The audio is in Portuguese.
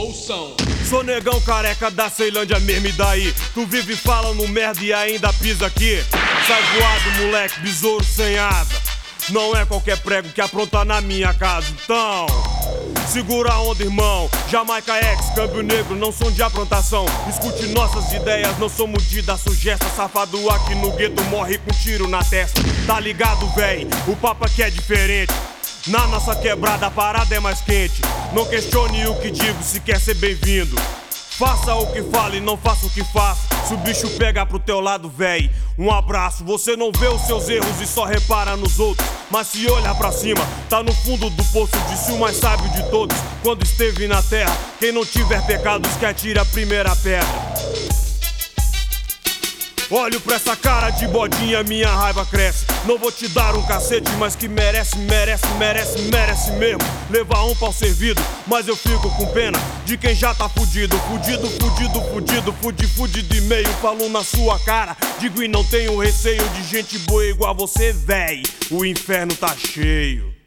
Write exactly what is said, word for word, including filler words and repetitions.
Ouçam. Sou negão careca da Ceilândia mesmo, e daí? Tu vive falando merda e ainda pisa aqui. Sai voado, moleque, besouro sem asa. Não é qualquer prego que apronta na minha casa. Então, segura a onda, irmão. Jamaica X, câmbio negro, não são de aprontação. Escute nossas ideias, não somos de dar sugestão. Safado aqui no gueto morre com tiro na testa. Tá ligado, véi? O papo aqui é diferente. Na nossa quebrada a parada é mais quente. Não questione o que digo se quer ser bem-vindo. Faça o que fala e não faça o que faço. Se o bicho pega pro teu lado, véi, um abraço. Você não vê os seus erros e só repara nos outros. Mas se olhar pra cima, tá no fundo do poço. Disse o mais sábio de todos quando esteve na terra: quem não tiver pecados que atire a primeira pedra. Olho pra essa cara de bodinha, minha raiva cresce. Não vou te dar um cacete, mas que merece, merece, merece, merece mesmo levar um pau servido. Mas eu fico com pena de quem já tá fudido. Fudido, fudido, fudido, fudi, fudido e meio. Falo na sua cara, digo e não tenho receio de gente boa igual a você, véi. O inferno tá cheio.